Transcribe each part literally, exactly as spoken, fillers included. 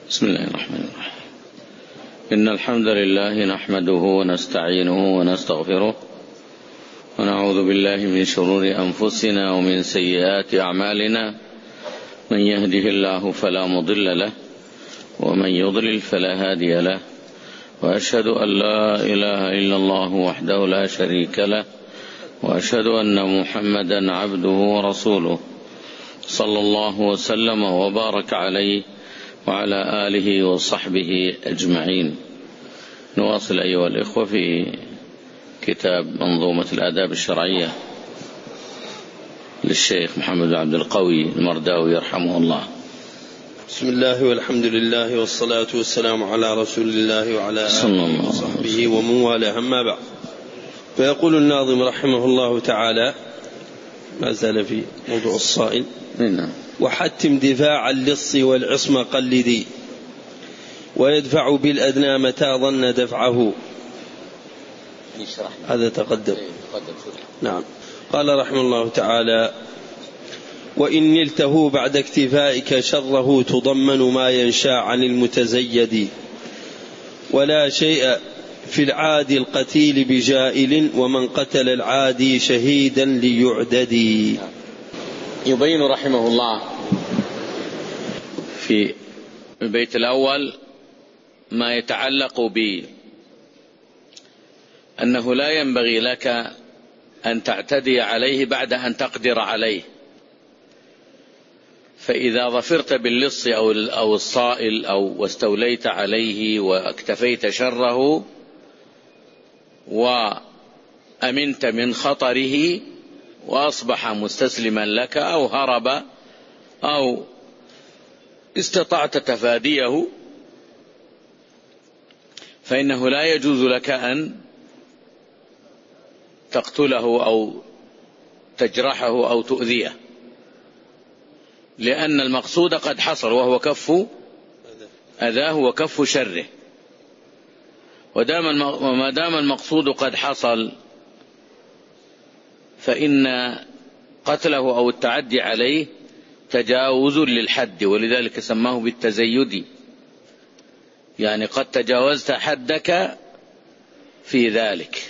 بسم الله الرحمن الرحيم. إن الحمد لله نحمده ونستعينه ونستغفره ونعوذ بالله من شرور أنفسنا ومن سيئات أعمالنا، من يهده الله فلا مضل له ومن يضلل فلا هادي له، وأشهد أن لا إله إلا الله وحده لا شريك له، وأشهد أن محمدا عبده ورسوله صلى الله وسلم وبارك عليه وعلى آله وصحبه أجمعين. نواصل أيها الإخوة في كتاب منظومة الآداب الشرعية للشيخ محمد بن عبد القوي المرداوي رحمه الله. بسم الله والحمد لله والصلاة والسلام على رسول الله وعلى آله وصحبه ومن والاه، أما بعد. فيقول الناظم رحمه الله تعالى، ما زال في موضوع الصائل: وحتم دفاع اللص والعصم قلدي، ويدفع بالأدنى متى ظن دفعه. هذا تقدم. نعم. قال رحمه الله تعالى: وإن نلته بعد اكتفائك شره تضمن ما ينشا عن المتزيد، ولا شيء في العادي القتيل بجائل، ومن قتل العادي شهيدا ليعددي. يبين رحمه الله في البيت الأول ما يتعلق بأنه لا ينبغي لك أن تعتدي عليه بعد أن تقدر عليه، فإذا ظفرت باللص أو الصائل أو واستوليت عليه واكتفيت شره وأمنت من خطره وأصبح مستسلما لك أو هرب أو استطعت تفاديه، فإنه لا يجوز لك أن تقتله أو تجرحه أو تؤذيه، لأن المقصود قد حصل وهو كف أذاه وكف شره. وما دام المقصود قد حصل فإن قتله أو التعدي عليه تجاوز للحد، ولذلك سماه بالتزيد، يعني قد تجاوزت حدك في ذلك،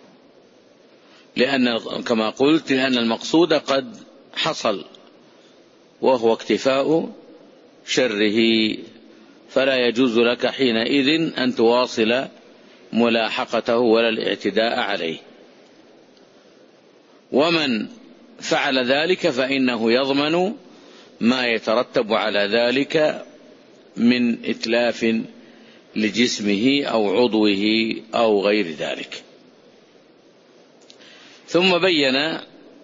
لأن كما قلت لأن المقصود قد حصل وهو اكتفاء شره، فلا يجوز لك حينئذ أن تواصل ملاحقته ولا الاعتداء عليه. ومن فعل ذلك فإنه يضمن ما يترتب على ذلك من إتلاف لجسمه أو عضوه أو غير ذلك. ثم بين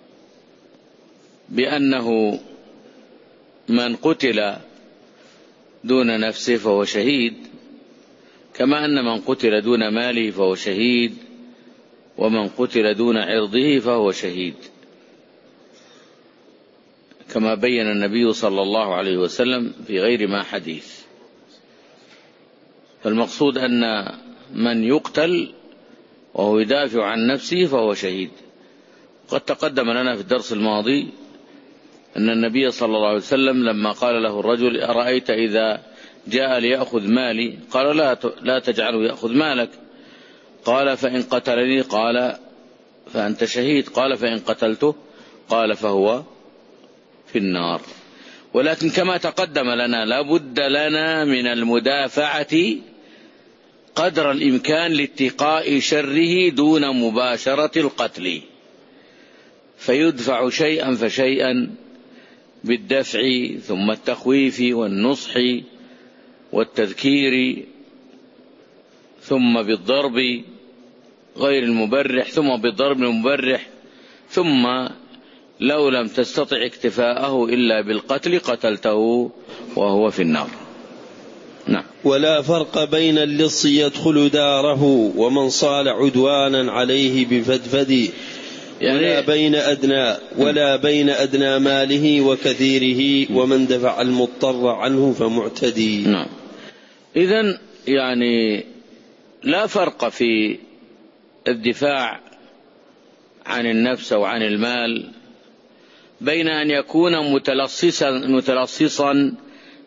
بأنه من قتل دون نفسه فهو شهيد، كما أن من قتل دون ماله فهو شهيد، ومن قتل دون عرضه فهو شهيد، كما بين النبي صلى الله عليه وسلم في غير ما حديث. فالمقصود أن من يقتل وهو يدافع عن نفسه فهو شهيد. قد تقدم لنا في الدرس الماضي أن النبي صلى الله عليه وسلم لما قال له الرجل: أرأيت إذا جاء ليأخذ مالي؟ قال: لا لا تجعله يأخذ مالك. قال: فإن قتلني؟ قال: فأنت شهيد. قال: فإن قتلته؟ قال: فهو في النار. ولكن كما تقدم لنا لا بد لنا من المدافعة قدر الإمكان لاتقاء شره دون مباشرة القتل، فيدفع شيئا فشيئا بالدفع، ثم التخويف والنصح والتذكير، ثم بالضرب غير المبرح، ثم بالضرب المبرح، ثم لو لم تستطع اكتفاءه إلا بالقتل قتلته وهو في النار. نعم. ولا فرق بين اللص يدخل داره ومن صال عدوانا عليه بفدفد، يعني ولا بين أدنى ولا بين أدنى ماله وكثيره، ومن دفع المضطر عنه فمعتدي. نعم. إذن يعني لا فرق في الدفاع عن النفس وعن المال بين أن يكون متلصصا, متلصصا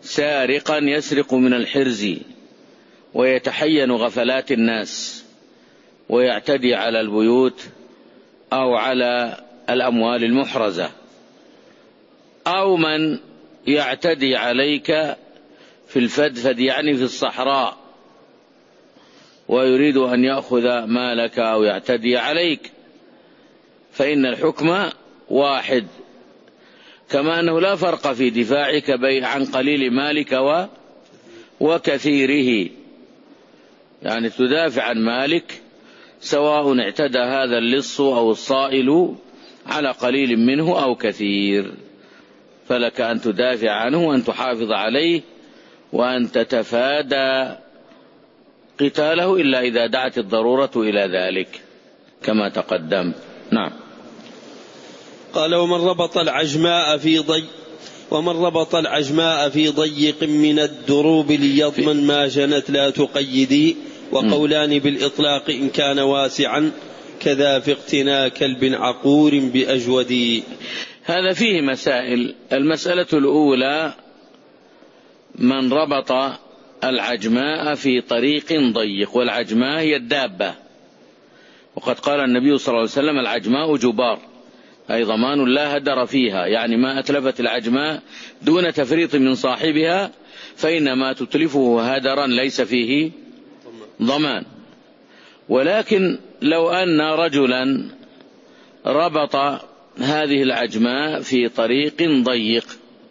سارقا يسرق من الحرز ويتحين غفلات الناس ويعتدي على البيوت أو على الأموال المحرزة، أو من يعتدي عليك في الفدفد يعني في الصحراء ويريد أن يأخذ مالك أو يعتدي عليك، فإن الحكم واحد، كما أنه لا فرق في دفاعك عن قليل مالك وكثيره، يعني تدافع عن مالك سواء اعتدى هذا اللص أو الصائل على قليل منه أو كثير، فلك أن تدافع عنه وأن تحافظ عليه وأن تتفادى قتاله إلا إذا دعت الضرورة إلى ذلك كما تقدم. نعم. قال ومن ربط العجماء في ضي ومن ربط العجماء في ضيق من الدروب ليضمن ما جنت لا تقيدي، وقولان بالإطلاق إن كان واسعا كذا في اقتناء كلب عقور بأجودي. هذا فيه مسائل. المسألة الأولى من ربط العجماء في طريق ضيق، والعجماء هي الدابة، وقد قال النبي صلى الله عليه وسلم العجماء جبار، أي ضمان لا هدر فيها، يعني ما أتلفت العجماء دون تفريط من صاحبها فإنما تتلفه هدرا ليس فيه ضمان. ولكن لو أن رجلا ربط هذه العجماء في طريق ضيق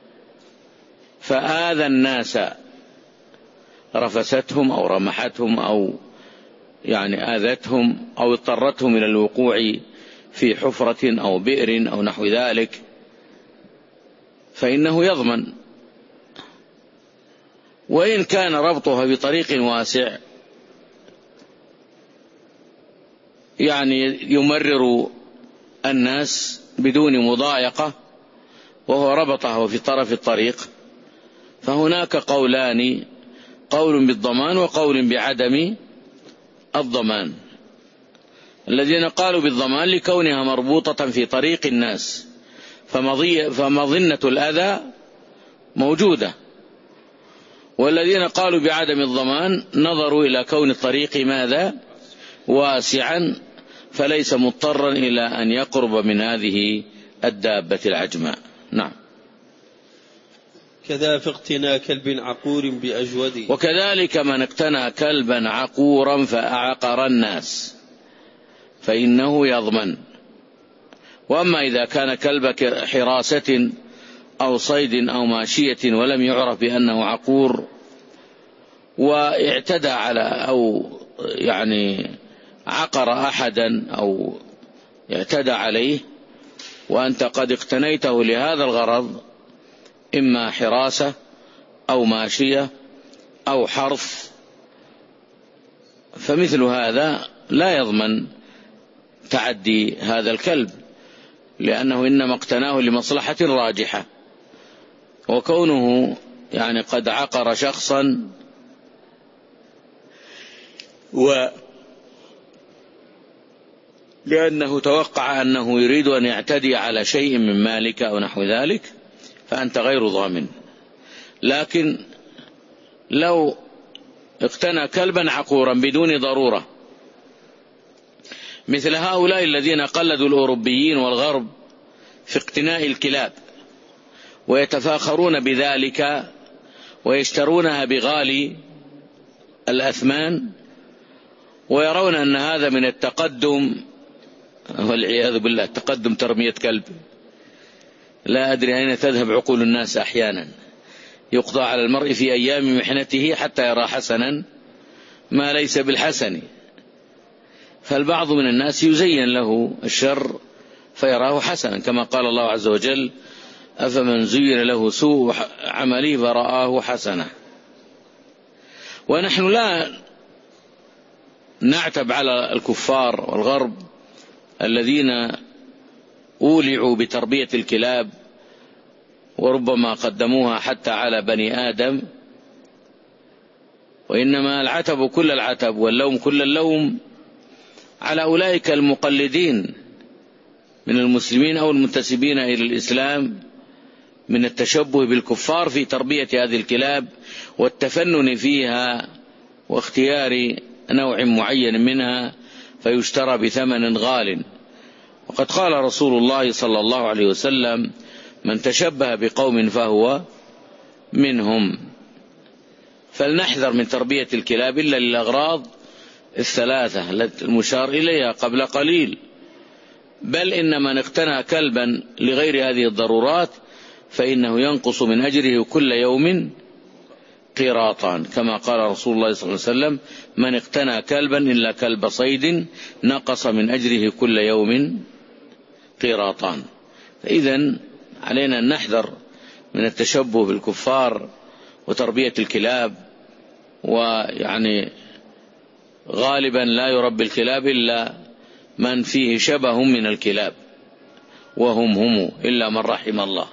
فآذى الناس، رفستهم أو رمحتهم أو يعني آذتهم أو اضطرتهم إلى الوقوع في حفرة أو بئر أو نحو ذلك، فإنه يضمن. وإن كان ربطها بطريق واسع يعني يمرر الناس بدون مضايقة وهو ربطه في طرف الطريق، فهناك قولان، قول بالضمان وقول بعدم الضمان. الذين قالوا بالضمان لكونها مربوطة في طريق الناس فمظنة الأذى موجودة، والذين قالوا بعدم الضمان نظروا إلى كون الطريق ماذا واسعا فليس مضطرا إلى أن يقرب من هذه الدابة العجماء. نعم. كذا في اقتناء كلب عقور بأجودي، وكذلك من اقتنى كلبا عقورا فأعقر الناس فإنه يضمن. وأما إذا كان كلب حراسة أو صيد أو ماشية ولم يعرف بأنه عقور واعتدى على أو يعني عقر أحدا أو اعتدى عليه وأنت قد اقتنيته لهذا الغرض، إما حراسة أو ماشية أو حرث، فمثل هذا لا يضمن تعدي هذا الكلب، لأنه إنما اقتناه لمصلحة راجحة، وكونه يعني قد عقر شخصا و لأنه توقع أنه يريد أن يعتدي على شيء من مالك أو نحو ذلك فأنت غير ضامن. لكن لو اقتنى كلبا عقورا بدون ضرورة، مثل هؤلاء الذين قلدوا الأوروبيين والغرب في اقتناء الكلاب ويتفاخرون بذلك ويشترونها بغالي الأثمان ويرون أن هذا من التقدم، والعياذ بالله تقدم ترمية كلب. لا أدري أين تذهب عقول الناس أحيانا. يقضى على المرء في أيام محنته حتى يرى حسنا ما ليس بالحسن، فالبعض من الناس يزين له الشر فيراه حسنا، كما قال الله عز وجل أفمن زين له سوء عمله فرآه حسنا. ونحن لا نعتب على الكفار والغرب الذين أولعوا بتربية الكلاب وربما قدموها حتى على بني آدم، وإنما العتب كل العتب واللوم كل اللوم على أولئك المقلدين من المسلمين أو المنتسبين إلى الإسلام من التشبه بالكفار في تربية هذه الكلاب والتفنن فيها واختيار نوع معين منها فيشترى بثمن غال. وقد قال رسول الله صلى الله عليه وسلم: من تشبه بقوم فهو منهم. فلنحذر من تربية الكلاب إلا للأغراض الثلاثة المشار إليها قبل قليل. بل إن من اقتنى كلبا لغير هذه الضرورات فإنه ينقص من أجره كل يوم قيراطان، كما قال رسول الله صلى الله عليه وسلم: من اقتنى كلبا إلا كلب صيد نقص من أجره كل يوم قيراطان. فإذن علينا أن نحذر من التشبه بالكفار وتربية الكلاب. ويعني غالبا لا يربي الكلاب إلا من فيه شبه من الكلاب وهم هم إلا من رحم الله،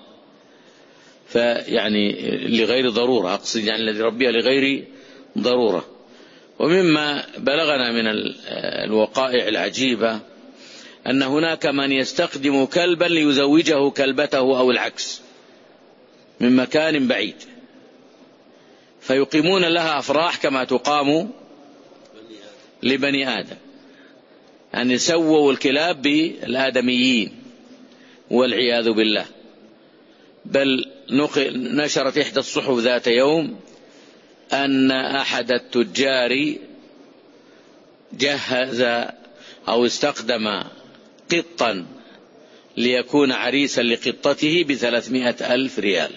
فيعني لغير ضرورة، أقصد يعني الذي يربيها لغير ضرورة. ومما بلغنا من الوقائع العجيبة أن هناك من يستخدم كلبا ليزوجه كلبته أو العكس من مكان بعيد، فيقيمون لها أفراح كما تقام لبني آدم، أن يسووا الكلاب بالآدميين والعياذ بالله. بل نشرت إحدى الصحف ذات يوم أن أحد التجار جهز أو استخدم قطا ليكون عريسا لقطته بثلاثمائة ألف ريال.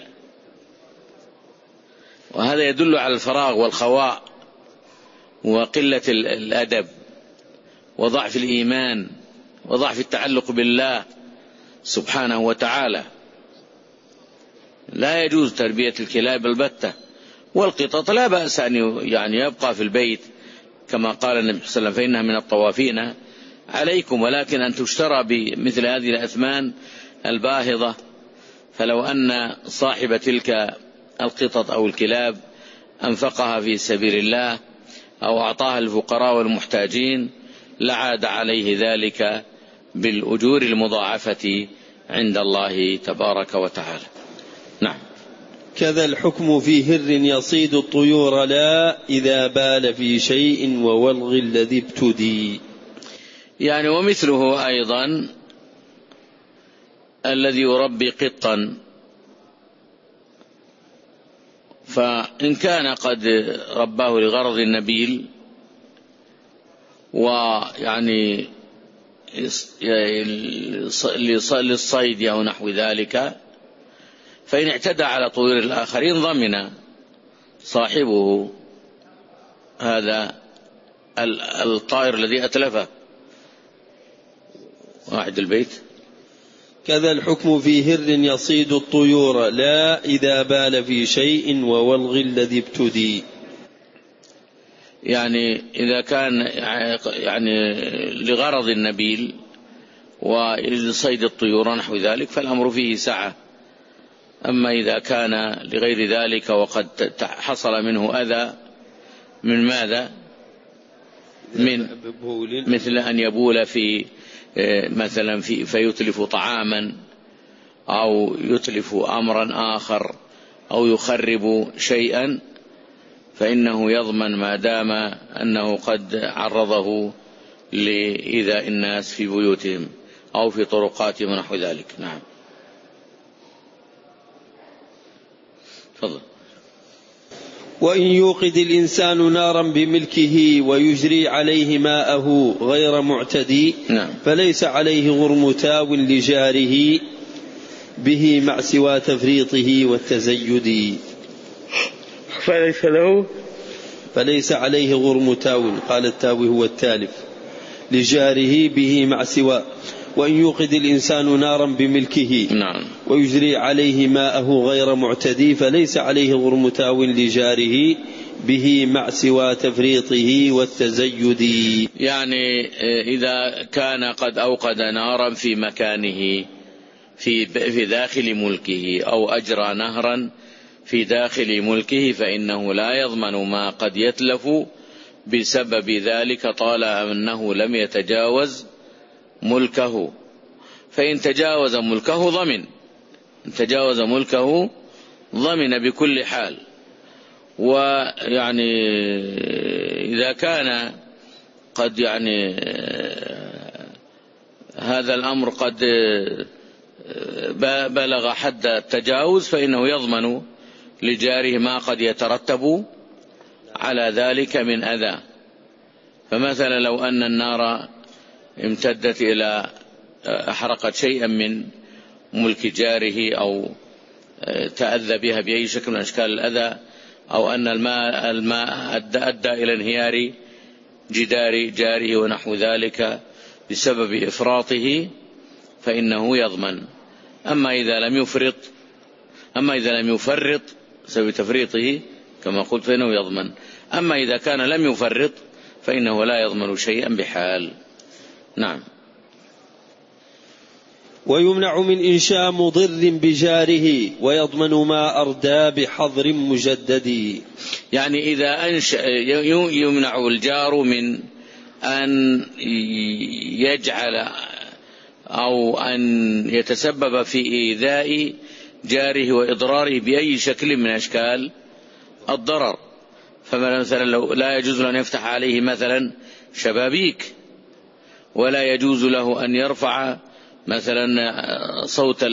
وهذا يدل على الفراغ والخواء وقلة الأدب وضعف الإيمان وضعف التعلق بالله سبحانه وتعالى. لا يجوز تربية الكلاب البتة. والقطط لا بأس أن يعني يبقى في البيت كما قال النبي صلى الله عليه وسلم: فإنها من الطوافين عليكم، ولكن أن تشترى بمثل هذه الأثمان الباهظة. فلو أن صاحب تلك القطط أو الكلاب أنفقها في سبيل الله أو أعطاها الفقراء والمحتاجين لعاد عليه ذلك بالأجور المضاعفة عند الله تبارك وتعالى. نعم. كذا الحكم في هر يصيد الطيور لا إذا بال في شيء وولغ الذي ابتدي. يعني ومثله أيضا الذي يربي قطا، فإن كان قد رباه لغرض نبيل ويعني للصيد أو نحو ذلك، فإن اعتدى على طيور الآخرين ضمن صاحبه هذا الطائر الذي أتلفه. واحد البيت. كذا الحكم في هر يصيد الطيور لا إذا بال في شيء وولغ الذي ابتدي. يعني إذا كان يعني لغرض النبيل ولصيد الطيور نحو ذلك فالأمر فيه سعة. أما إذا كان لغير ذلك وقد حصل منه أذى من ماذا؟ من مثل أن يبول في مثلا في فيتلف طعاما أو يتلف أمرا آخر أو يخرب شيئا، فإنه يضمن ما دام أنه قد عرضه لإيذاء الناس في بيوتهم أو في طرقاتهم ونحو ذلك. نعم. تفضل. وإن يوقد الإنسان نارا بملكه ويجري عليه ماءه غير معتدي نعم. فليس عليه غرم تاو لجاره به مع سوى تفريطه والتزيد. فليس له فليس عليه غرم تاو، قال التاوي هو التالف، لجاره به مع سوى. وإن يوقد الإنسان نارا بملكه نعم. ويجري عليه ماءه غير معتدي فليس عليه غرم تاو لجاره به مع سوى تفريطه والتزيد. يعني إذا كان قد أوقد نارا في مكانه في في داخل ملكه أو أجرى نهرا في داخل ملكه فإنه لا يضمن ما قد يتلف بسبب ذلك طالما أنه لم يتجاوز ملكه. فإن تجاوز ملكه ضمن تجاوز ملكه ضمن بكل حال. ويعني إذا كان قد يعني هذا الأمر قد بلغ حد التجاوز فإنه يضمن لجاره ما قد يترتب على ذلك من أذى. فمثلا لو أن النار امتدت إلى أحرقت شيئا من ملك جاره أو تأذى بها بأي شكل من أشكال الأذى، أو أن الماء, الماء أدى, أدى إلى انهيار جدار جاره ونحو ذلك بسبب إفراطه فإنه يضمن. أما إذا لم يفرط أما إذا لم يفرط بسبب تفريطه كما قلت فإنه يضمن. أما إذا كان لم يفرط فإنه لا يضمن شيئا بحال. نعم. ويمنع من إنشاء مضر بجاره ويضمن ما أردى بحظر مجدد. يعني إذا أنشأ يمنع الجار من أن يجعل أو أن يتسبب في إيذاء جاره وإضراره بأي شكل من أشكال الضرر. فمثلا لو لا يجوز له أن يفتح عليه مثلا شبابيك، ولا يجوز له أن يرفع مثلا صوت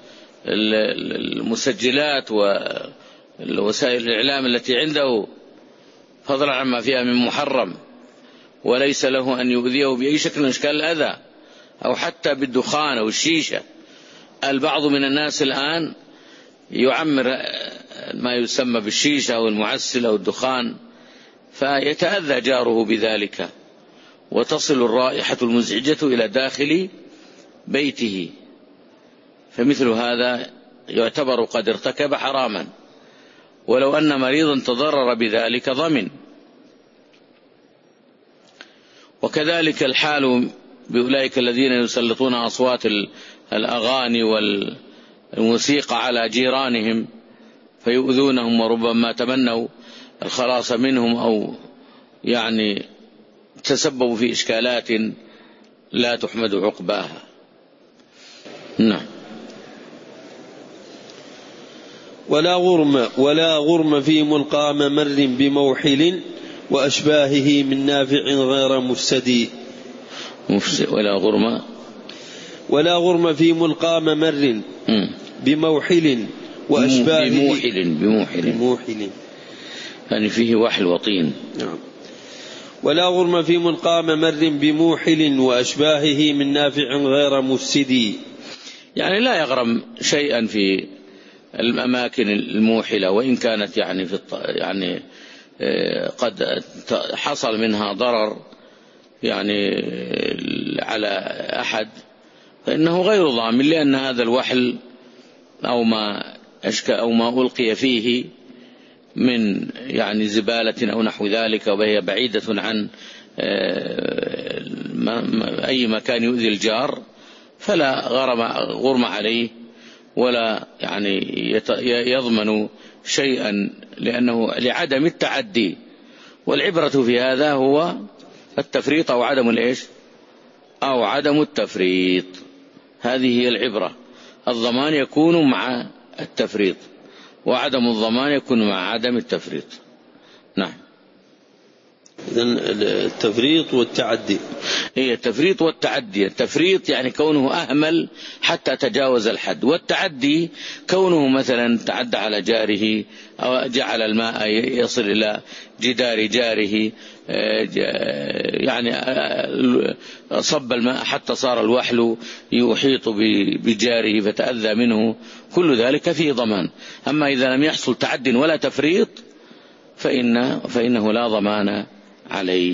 المسجلات والوسائل الإعلام التي عنده فضلا عما فيها من محرم، وليس له أن يؤذيه بأي شكل من أشكال الأذى أو حتى بالدخان أو الشيشة. البعض من الناس الآن يعمر ما يسمى بالشيشة أو المعسل أو الدخان فيتأذى جاره بذلك، وتصل الرائحة المزعجة إلى داخل بيته، فمثل هذا يعتبر قد ارتكب حراما، ولو أن مريضا تضرر بذلك ضمن. وكذلك الحال بأولئك الذين يسلطون أصوات الأغاني والموسيقى على جيرانهم فيؤذونهم وربما تمنوا الخلاص منهم أو يعني تسببوا في إشكالات لا تحمد عقباها. نعم. ولا غرم ولا غرم في ملقى ممر بموحل وأشباهه من نافع غير مفسد. ولا غرم ولا غرم في ملقى ممر بموحل وأشباهه بموحل بموحل, بموحل. يعني فيه وحل وطين. نعم. ولا غرم في ملقى ممر بموحل وأشباهه من نافع غير مفسد. يعني لا يغرم شيئا في الأماكن الموحلة وإن كانت يعني في يعني قد حصل منها ضرر يعني على أحد، فإنه غير ضامن، لأن هذا الوحل أو ما أشكى أو ما ألقي فيه من يعني زبالة أو نحو ذلك وهي بعيدة عن أي مكان يؤذي الجار فلا غرم غرم عليه ولا يعني يضمن شيئا، لأنه لعدم التعدي. والعبرة في هذا هو التفريط أو عدم الإيش أو عدم التفريط، هذه هي العبرة. الضمان يكون مع التفريط وعدم الضمان يكون مع عدم التفريط. نعم. إذن التفريط والتعدي هي التفريط والتعدي. التفريط يعني كونه أهمل حتى تجاوز الحد، والتعدي كونه مثلا تعدى على جاره أو جعل الماء يصل إلى جدار جاره، يعني صب الماء حتى صار الوحل يحيط بجاره فتأذى منه، كل ذلك فيه ضمان. أما إذا لم يحصل تعد ولا تفريط فإن فإنه لا ضمان عليه.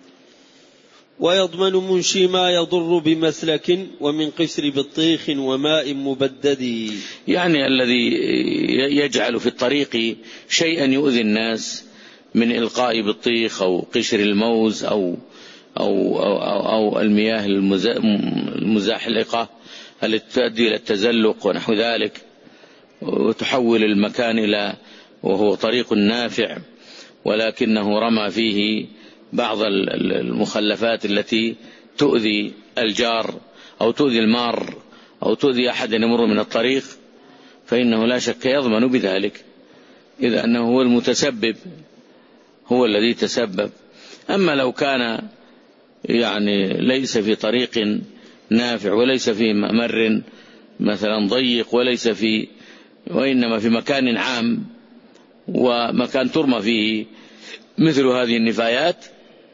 ويضمن منشي ما يضر بمسلك ومن قشر بطيخ وماء مبدد. يعني الذي يجعل في الطريق شيئا يؤذي الناس من إلقاء بطيخ أو قشر الموز أو أو أو, أو, أو المياه المزاحلقة التي تؤدي إلى التزلق ونحو ذلك، وتحول المكان إلى وهو طريق نافع ولكنه رمى فيه بعض المخلفات التي تؤذي الجار أو تؤذي المار أو تؤذي أحد يمر من الطريق، فإنه لا شك يضمن بذلك، إذا أنه هو المتسبب، هو الذي تسبب. أما لو كان يعني ليس في طريق نافع وليس في ممر مثلا ضيق وليس في، وإنما في مكان عام ومكان ترمى فيه مثل هذه النفايات،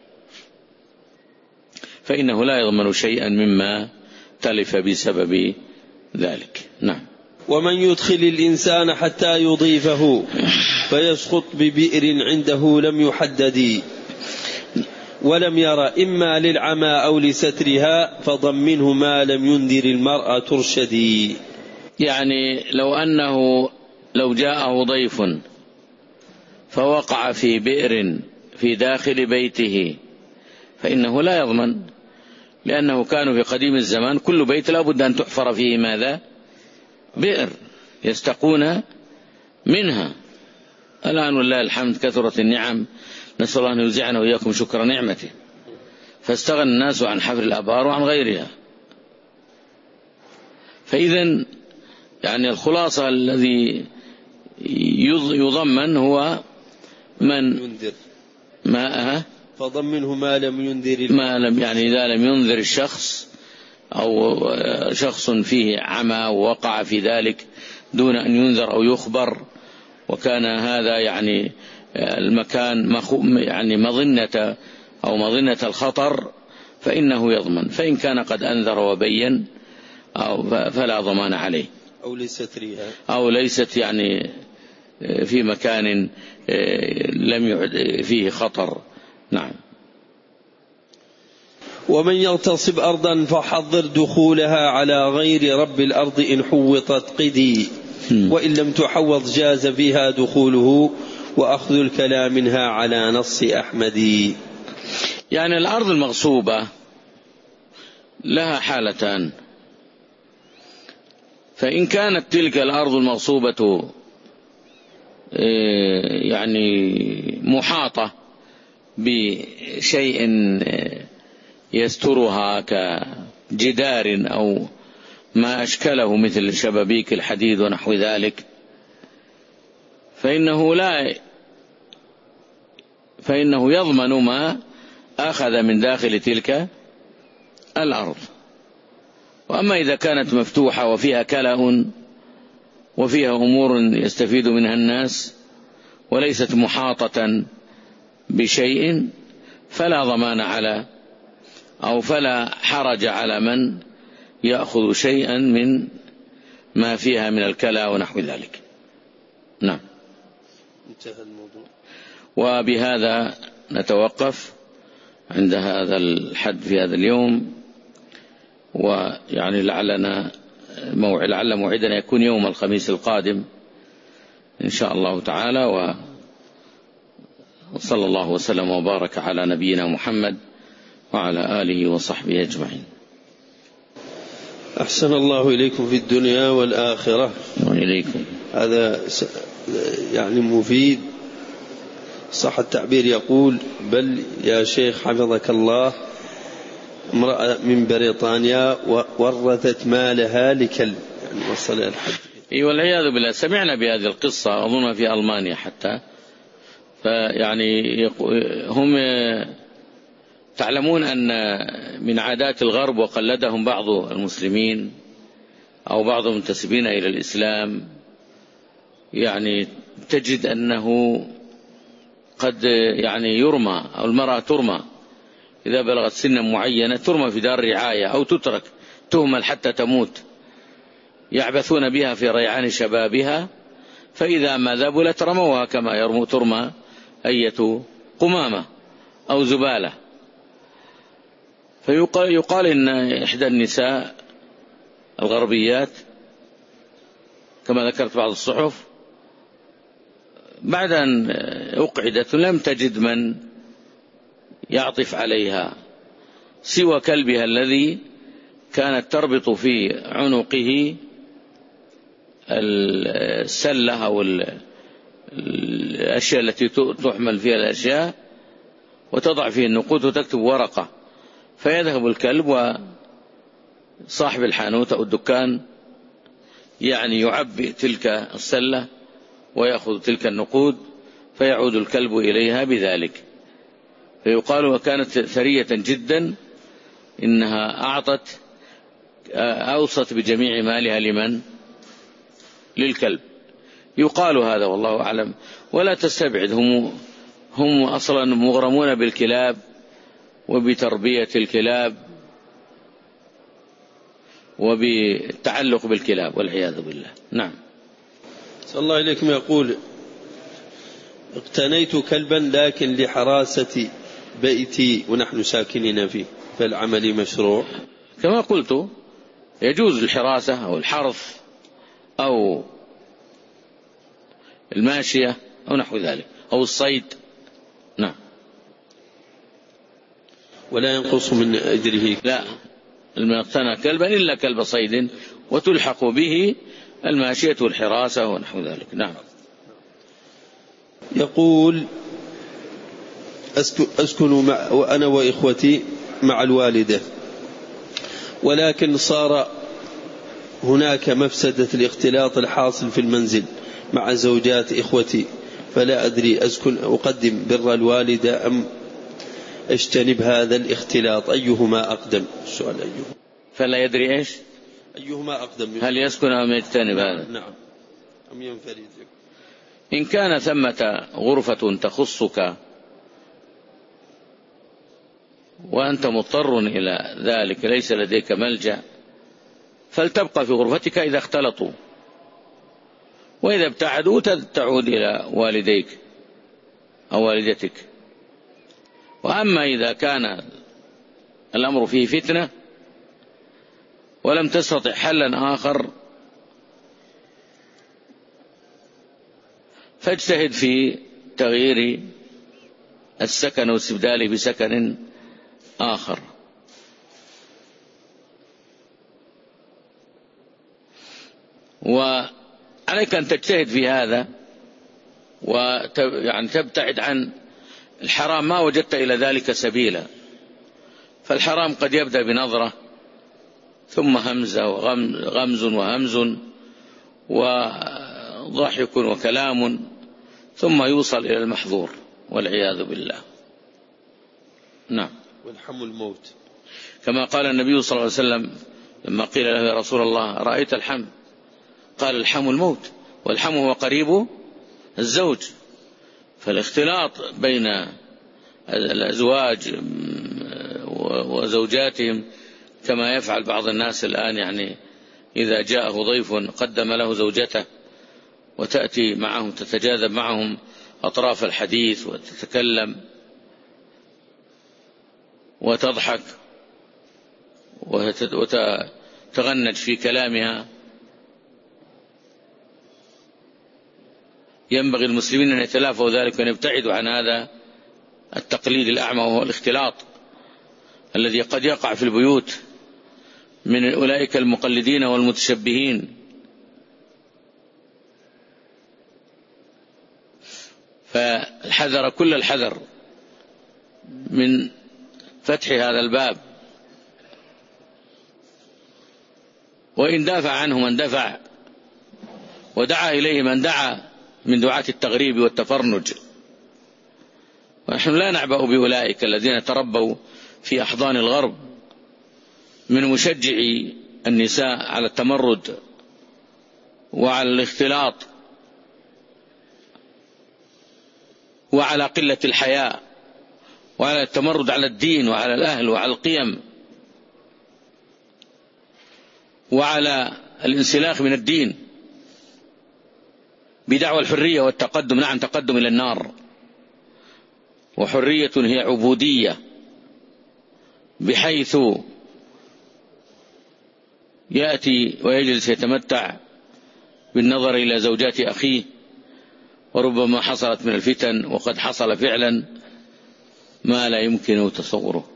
فإنه لا يضمن شيئا مما تلف بسبب ذلك. نعم. ومن يدخل الإنسان حتى يضيفه فيسقط ببئر عنده لم يحدد ولم يرى إما للعمى أو لسترها فضمنه ما لم ينذر المرأة ترشدي. يعني لو أنه لو جاءه ضيف فوقع في بئر في داخل بيته فإنه لا يضمن، لأنه كانوا في قديم الزمان كل بيت لا بد أن تحفر فيه ماذا؟ بئر يستقون منها. الآن والله الحمد كثرت النعم، نسأل الله أن يوزعنا وإياكم شكر نعمته، فاستغنى الناس عن حفر الآبار وعن غيرها. فإذن يعني الخلاصة الذي يضمن هو من ينذر ما فضمنه ما لم ينذر ما لم يعني إذا لم ينذر الشخص أو شخص فيه عمى ووقع في ذلك دون أن ينذر أو يخبر، وكان هذا يعني المكان يعني مظنة أو مظنة الخطر، فإنه يضمن. فإن كان قد أنذر وبين أو فلا ضمان عليه، أو لسترها أو ليست يعني في مكان لم يعد فيه خطر. نعم. ومن يغتصب أرضا فحضر دخولها على غير رب الأرض إن حوطت قدي وإن لم تحوض جاز فيها دخوله وأخذ الكلام منها على نص أحمد. يعني الأرض المغصوبة لها حالتان، فإن كانت تلك الأرض المغصوبة يعني محاطة بشيء يسترها كجدار أو ما أشكله مثل شبابيك الحديد ونحو ذلك، فإنه لا فإنه يضمن ما أخذ من داخل تلك الأرض. وأما إذا كانت مفتوحة وفيها كلأ وفيها أمور يستفيد منها الناس وليست محاطة بشيء فلا ضمان على أو فلا حرج على من يأخذ شيئا من ما فيها من الكلى ونحو ذلك. نعم. انتهى الموضوع. وبهذا نتوقف عند هذا الحد في هذا اليوم، ويعني لعلنا موعد لعل موعدنا يكون يوم الخميس القادم إن شاء الله تعالى. وصلى الله وسلم وبارك على نبينا محمد وعلى آله وصحبه أجمعين. أحسن الله إليكم في الدنيا والآخرة. وإليكم. هذا يعني مفيد، صح التعبير، يقول بل يا شيخ حفظك الله امرأة من بريطانيا ورثت مالها لكلب، يعني وصل الحد. إيه والعياذ بالله. سمعنا بهذه القصة أظن في ألمانيا حتى، فيعني هم تعلمون أن من عادات الغرب وقلدهم بعض المسلمين أو بعض المنتسبين إلى الإسلام، يعني تجد أنه قد يعني يرمى أو المرأة ترمى إذا بلغت سنا معينة، ترمى في دار رعاية أو تترك تهمل حتى تموت، يعبثون بها في ريعان شبابها، فإذا ما ذبلت رموها كما يرمو ترمى أية قمامة أو زبالة. فيقال يقال إن إحدى النساء الغربيات كما ذكرت بعض الصحف بعد أن أقعدت لم تجد من يعطف عليها سوى كلبها الذي كانت تربط في عنقه السلة أو الأشياء التي تحمل فيها الأشياء وتضع فيه النقود وتكتب ورقة، فيذهب الكلب وصاحب الحانوت أو الدكان يعني يعبئ تلك السلة ويأخذ تلك النقود فيعود الكلب إليها بذلك. فيقال وكانت ثرية جدا إنها أعطت أوصت بجميع مالها لمن؟ للكلب. يقال هذا والله أعلم. ولا تستبعد، هم, هم أصلا مغرمون بالكلاب وبتربية الكلاب وبالتعلق بالكلاب والعياذ بالله. نعم. صلى الله عليكم. يقول اقتنيت كلبا لكن لحراسة بيتي ونحن ساكنين فيه، فالعمل مشروع؟ كما قلت يجوز الحراسة أو الحرث أو الماشية أو نحو ذلك أو الصيد. نعم. ولا ينقص من أجره؟ لا، من اقتنى كلبا إلا كلب صيد وتلحق به الماشية والحراسة ونحو ذلك. نعم. يقول أسكن مع وأنا وإخوتي مع الوالدة، ولكن صار هناك مفسدة الاختلاط الحاصل في المنزل مع زوجات إخوتي، فلا أدري أسكن أقدم بر الوالدة أم اجتنب هذا الاختلاط، أيهما أقدم؟ السؤال أيهما. فلا يدري إيش أيهما أقدم، هل يسكن أم يجتنب هذا؟ نعم. أم ينفرد؟ إن كان ثمة غرفة تخصك وأنت مضطر إلى ذلك ليس لديك ملجأ فلتبقى في غرفتك إذا اختلطوا، وإذا ابتعدوا تعود إلى والديك أو والدتك. وأما إذا كان الأمر فيه فتنة ولم تستطع حلا آخر فاجتهد في تغيير السكن واستبداله بسكن آخر. وعليك أن تجتهد في هذا ويعني تبتعد عن الحرام ما وجدت إلى ذلك سبيلا. فالحرام قد يبدأ بنظرة ثم همزة وغمز وهمز وضحك وكلام ثم يوصل إلى المحظور والعياذ بالله. نعم. والحم الموت، كما قال النبي صلى الله عليه وسلم لما قيل له يا رسول الله رأيت الحم؟ قال الحم الموت، والحم هو قريب الزوج. فالاختلاط بين الأزواج وزوجاتهم كما يفعل بعض الناس الآن، يعني إذا جاءه ضيف قدم له زوجته وتأتي معهم تتجاذب معهم أطراف الحديث وتتكلم وتضحك وتغنج في كلامها. ينبغي المسلمين أن يتلافوا ذلك وأن يبتعدوا عن هذا التقليد الأعمى وهو الاختلاط الذي قد يقع في البيوت من أولئك المقلدين والمتشبهين. فالحذر كل الحذر من فتح هذا الباب. وإن دافع عنه من دفع ودعا إليه من دعا من دعاة التغريب والتفرنج، ونحن لا نعبأ بأولئك الذين تربوا في أحضان الغرب من مشجعي النساء على التمرد وعلى الاختلاط وعلى قلة الحياء وعلى التمرد على الدين وعلى الأهل وعلى القيم وعلى الانسلاخ من الدين بدعوى الحرية والتقدم. نعم، تقدم إلى النار، وحرية هي عبودية، بحيث يأتي ويجلس يتمتع بالنظر إلى زوجات أخيه، وربما حصلت من الفتن وقد حصل فعلا ما لا يمكن تصوره.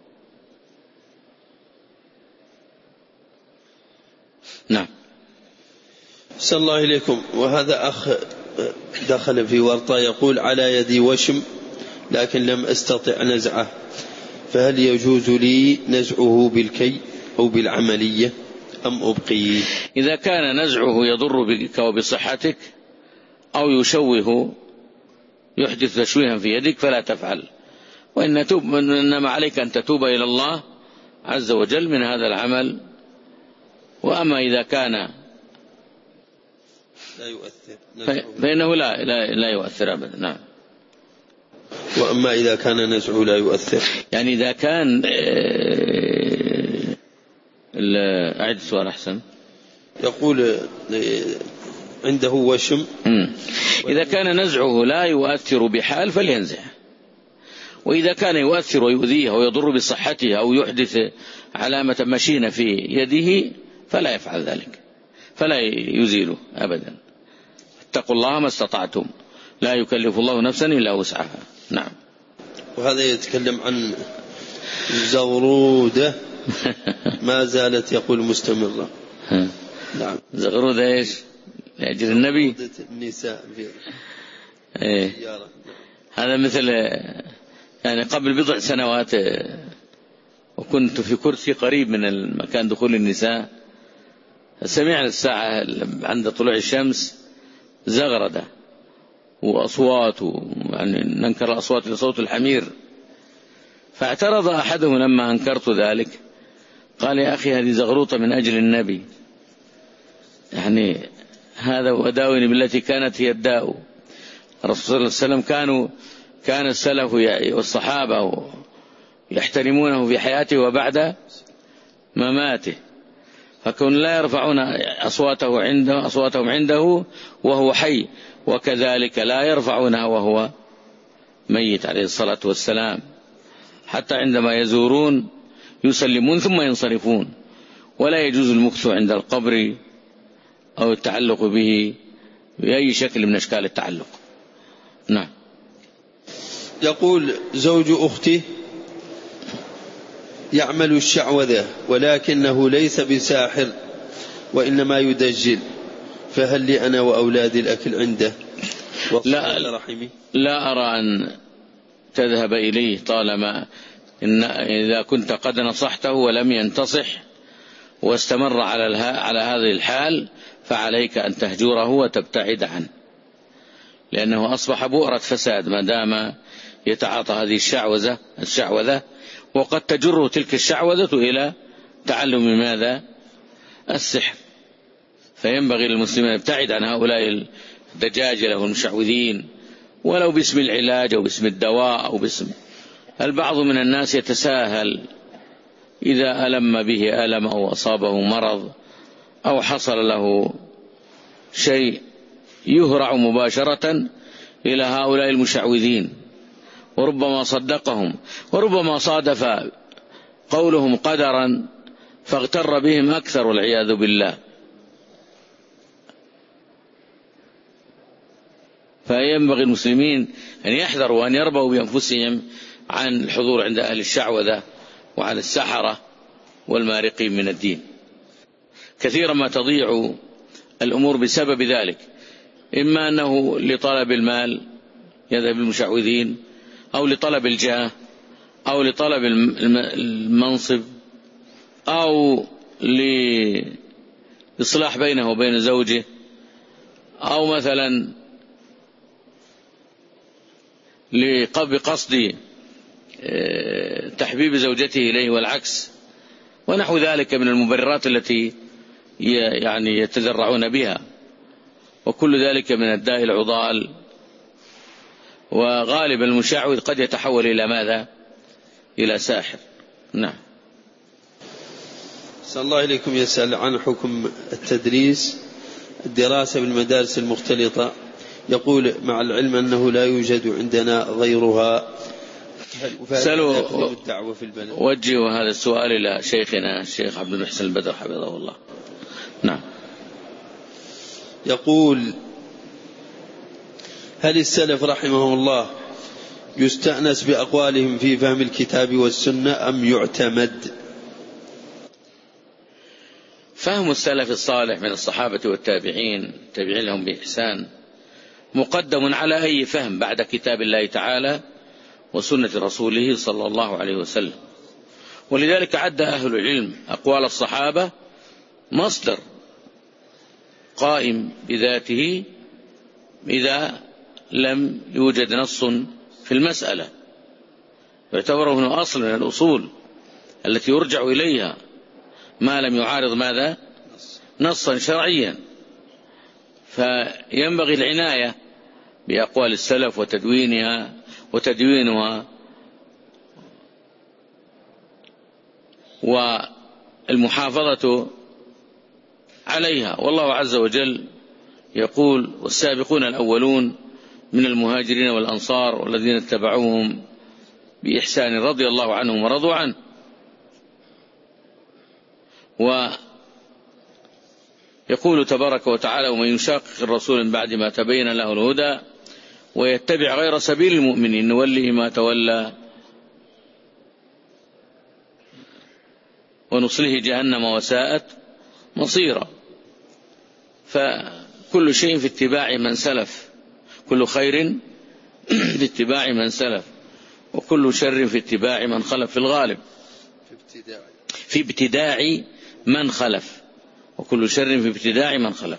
نعم. صلى الله إليكم. وهذا أخ دخل في ورطة يقول على يدي وشم لكن لم أستطع نزعه، فهل يجوز لي نزعه بالكي أو بالعملية أم أبقي؟ إذا كان نزعه يضر بك وبصحتك أو يشوه يحدث تشويها في يدك فلا تفعل، وإن توب إنما عليك أن تتوب إلى الله عز وجل من هذا العمل. وأما إذا كان لا يؤثر فإنه لا, لا, لا يؤثر أبدا. نعم. وأما إذا كان نزعه لا يؤثر، يعني إذا كان أعد السؤال أحسن. يقول عنده وشم، إذا كان نزعه لا يؤثر بحال فلينزع، وإذا كان يؤثر ويؤذيه ويضر بصحته أو يحدث علامة مشينة في يده فلا يفعل ذلك، فلا يزيله أبدا. اتقوا الله ما استطعتم، لا يكلف الله نفسا إلا وسعها. نعم. وهذا يتكلم عن زغرودة ما زالت يقول مستمرة. نعم. زغرودة إيش؟ لأجل النبي النساء في إيه؟ هذا مثل يعني قبل بضع سنوات وكنت في كرسي قريب من المكان دخول النساء، سمعنا الساعة عند طلوع الشمس زغردة وأصوات، يعني ننكر الأصوات لصوت الحمير. فاعترض أحدهم لما أنكرت ذلك، قال يا أخي هذه زغروطة من أجل النبي، يعني هذا وداوني بالتي كانت هي الداء. الرسول صلى الله عليه وسلم كانوا كان السلف والصحابة يحترمونه في حياته وبعد مماته، فكون لا يرفعون أصواته عنده أصواتهم عنده وهو حي، وكذلك لا يرفعونها وهو ميت عليه الصلاة والسلام، حتى عندما يزورون يسلمون ثم ينصرفون، ولا يجوز المكث عند القبر أو التعلق به بأي شكل من أشكال التعلق. نعم. يقول زوج أختي يعمل الشعوذة ولكنه ليس بساحر وإنما يدجل، فهل لي أنا وأولادي الأكل عنده؟ لا, رحمي؟ لا أرى أن تذهب إليه طالما إن إذا كنت قد نصحته ولم ينتصح واستمر على على هذه الحال فعليك أن تهجره وتبتعد عنه، لأنه أصبح بؤرة فساد ما دام يتعاطى هذه الشعوذة الشعوذة وقد تجره تلك الشعوذة إلى تعلم ماذا؟ السحر. فينبغي للمسلمين أن يبتعد عن هؤلاء الدجاجلة والمشعوذين، ولو باسم العلاج أو باسم الدواء أو باسم. البعض من الناس يتساهل إذا ألم به ألم أو أصابه مرض أو حصل له شيء يهرع مباشرة إلى هؤلاء المشعوذين، وربما صدقهم، وربما صادف قولهم قدرا فاغتر بهم أكثر والعياذ بالله. فينبغي المسلمين أن يحذروا وأن يربوا بأنفسهم عن الحضور عند أهل الشعوذة وعن السحرة والمارقين من الدين. كثيرا ما تضيع الأمور بسبب ذلك، إما أنه لطلب المال يذهب المشعوذين، أو لطلب الجاه، أو لطلب المنصب، أو لإصلاح بينه وبين زوجه، أو مثلا بقصد تحبيب زوجته إليه والعكس، ونحو ذلك من المبررات التي يعني يتذرعون بها، وكل ذلك من الداء العضال. وغالب المشعوذ قد يتحول إلى ماذا؟ إلى ساحر. نعم. صلى الله إليكم يسأل عن حكم التدريس الدراسة بالمدارس المختلطة، يقول مع العلم أنه لا يوجد عندنا غيرها، سألوا الدعوة في البلد؟ وجهوا هذا السؤال إلى شيخنا الشيخ عبد المحسن البدر حفظه الله. نعم. يقول هل السلف رحمهم الله يستأنس بأقوالهم في فهم الكتاب والسنة أم يعتمد؟ فهم السلف الصالح من الصحابة والتابعين التابعين لهم بإحسان مقدم على أي فهم بعد كتاب الله تعالى وسنة رسوله صلى الله عليه وسلم. ولذلك عد أهل العلم أقوال الصحابة مصدر قائم بذاته إذا لم يوجد نص في المسألة، يعتبر انه أصل من الأصول التي يرجع إليها ما لم يعارض ماذا؟ نصا شرعيا. فينبغي العناية بأقوال السلف وتدوينها وتدوينها والمحافظة عليها. والله عز وجل يقول: والسابقون الأولون من المهاجرين والأنصار والذين اتبعوهم بإحسان رضي الله عنهم ورضوا عنه. ويقول تبارك وتعالى: ومن يشاقق الرسول من بعد ما تبين له الهدى ويتبع غير سبيل المؤمنين نوله ما تولى ونصله جهنم وساءت مصيرا. فكل شيء في اتباع من سلف، كل خير في اتباع من سلف، وكل شر في اتباع من خلف في الغالب، في ابتداع من خلف، وكل شر في ابتداع من خلف.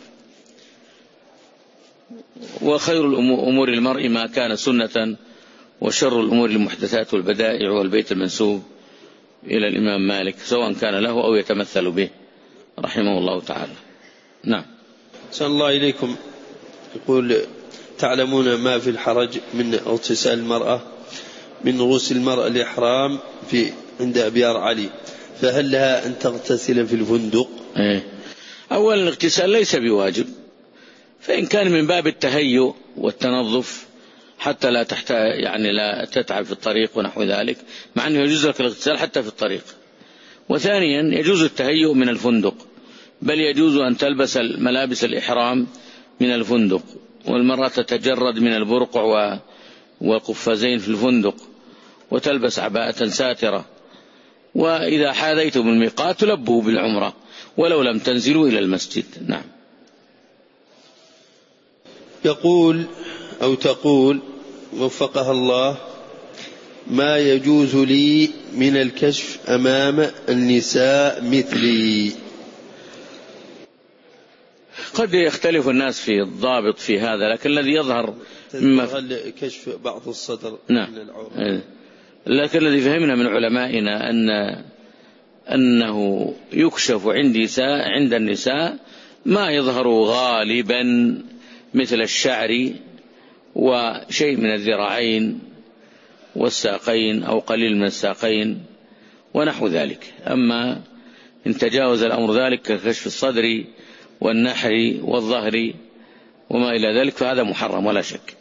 وخير الأمور المرء ما كان سنة، وشر الأمور المحدثات والبدائع والبيت المنسوب إلى الإمام مالك سواء كان له أو يتمثل به رحمه الله تعالى. نعم. أحسن الله إليكم. يقول: تعلمون ما في الحرج من اغتسال المرأة من غسل المرأة الإحرام في عند أبيار علي، فهل لها أن تغتسل في الفندق؟ إيه. أولا الاغتسال ليس بواجب، فإن كان من باب التهيؤ والتنظف حتى لا تحتاج يعني لا تتعب في الطريق ونحو ذلك، مع أنه يجوز لك الاغتسال حتى في الطريق. وثانيا يجوز التهيؤ من الفندق، بل يجوز أن تلبس ملابس الإحرام من الفندق، والمرأة تتجرد من البرقع والقفازين في الفندق وتلبس عباءة ساترة. وإذا حاذيتم الميقات تلبوا بالعمرة ولو لم تنزلوا إلى المسجد. نعم. يقول أو تقول وفقها الله: ما يجوز لي من الكشف أمام النساء مثلي؟ قد يختلف الناس في الضابط في هذا، لكن الذي يظهر هل كشف بعض الصدر نعم. من العورة؟ لكن الذي فهمنا من علمائنا أن أنه يكشف عند النساء عند النساء ما يظهر غالبا مثل الشعر وشيء من الذراعين والساقين أو قليل من الساقين ونحو ذلك. أما إن تجاوز الأمر ذلك ككشف الصدر والنحر والظهر وما إلى ذلك فهذا محرم ولا شك.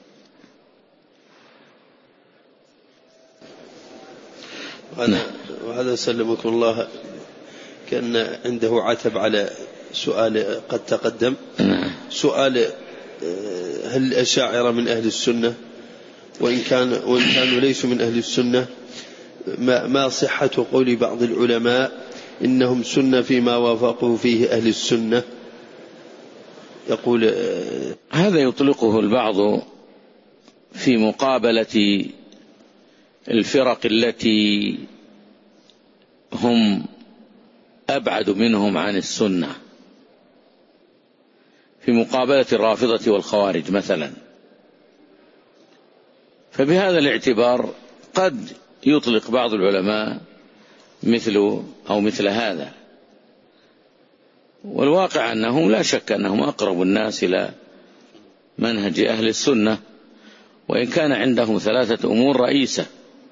وهذا سلمكم الله كأن عنده عتب على سؤال قد تقدم. سؤال: هل الأشاعرة من أهل السنة؟ وإن كان وإن كانوا ليسوا من أهل السنة، ما ما صحة قول بعض العلماء إنهم سنة فيما وافقوا فيه أهل السنة؟ يقول هذا يطلقه البعض في مقابلة الفرق التي هم أبعد منهم عن السنة، في مقابلة الرافضة والخوارج مثلا. فبهذا الاعتبار قد يطلق بعض العلماء مثل أو مثل هذا، والواقع أنهم لا شك أنهم أقرب الناس إلى منهج أهل السنة، وإن كان عندهم ثلاثة أمور رئيسة